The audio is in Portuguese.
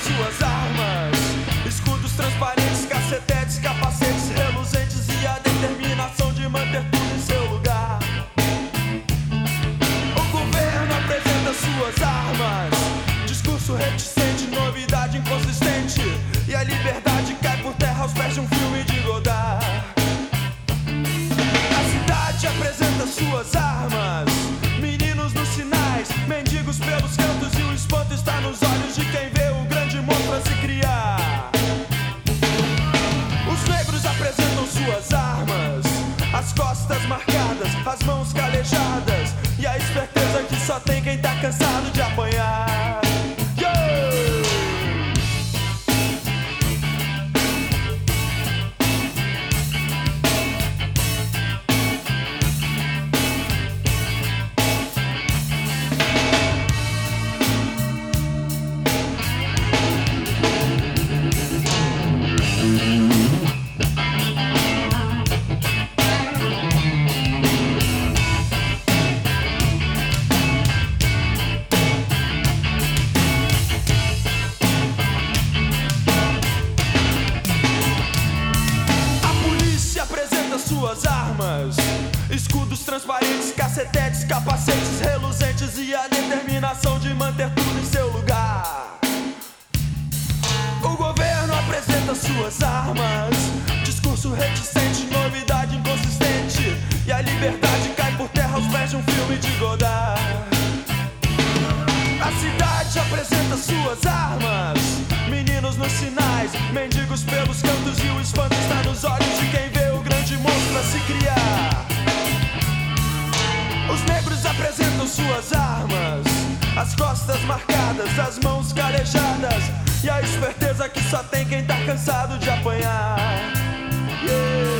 suas armas, escudos transparentes, cacetetes, capacetes reluzentes e a determinação de manter tudo em seu lugar. O governo apresenta suas armas, discurso reticente, novidade inconsistente, e a liberdade cai por terra aos pés de um filme de Godard. A cidade apresenta suas armas, meninos nos sinais, mendigos pelos cantos, e o espanto está nos olhos de quem vê o grande monstro a se criar. Os negros apresentam suas armas, as costas marcadas, as mãos calejadas, e a esperteza que só tem quem tá cansado de apanhar. Suas armas, escudos transparentes, cacetetes, capacetes reluzentes e a determinação de manter tudo em seu lugar. O governo apresenta suas armas, discurso reticente, novidade inconsistente, e a liberdade cai por terra aos pés de um filme de Godard. A cidade apresenta suas armas, meninos nos sinais, mendigos pelos cantos, e o espanto está nos olhos de quem vê o grande monstro a se criar. Os negros apresentam suas armas, as costas marcadas, as mãos calejadas, e a esperteza que só tem quem tá cansado de apanhar. Yeah.